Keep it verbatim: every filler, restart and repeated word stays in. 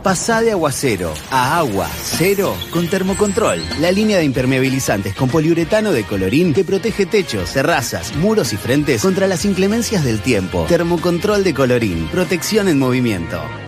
Pasá de aguacero a agua cero con Termocontrol, la línea de impermeabilizantes con poliuretano de Colorín que protege techos, terrazas, muros y frentes contra las inclemencias del tiempo. Termocontrol de Colorín, protección en movimiento.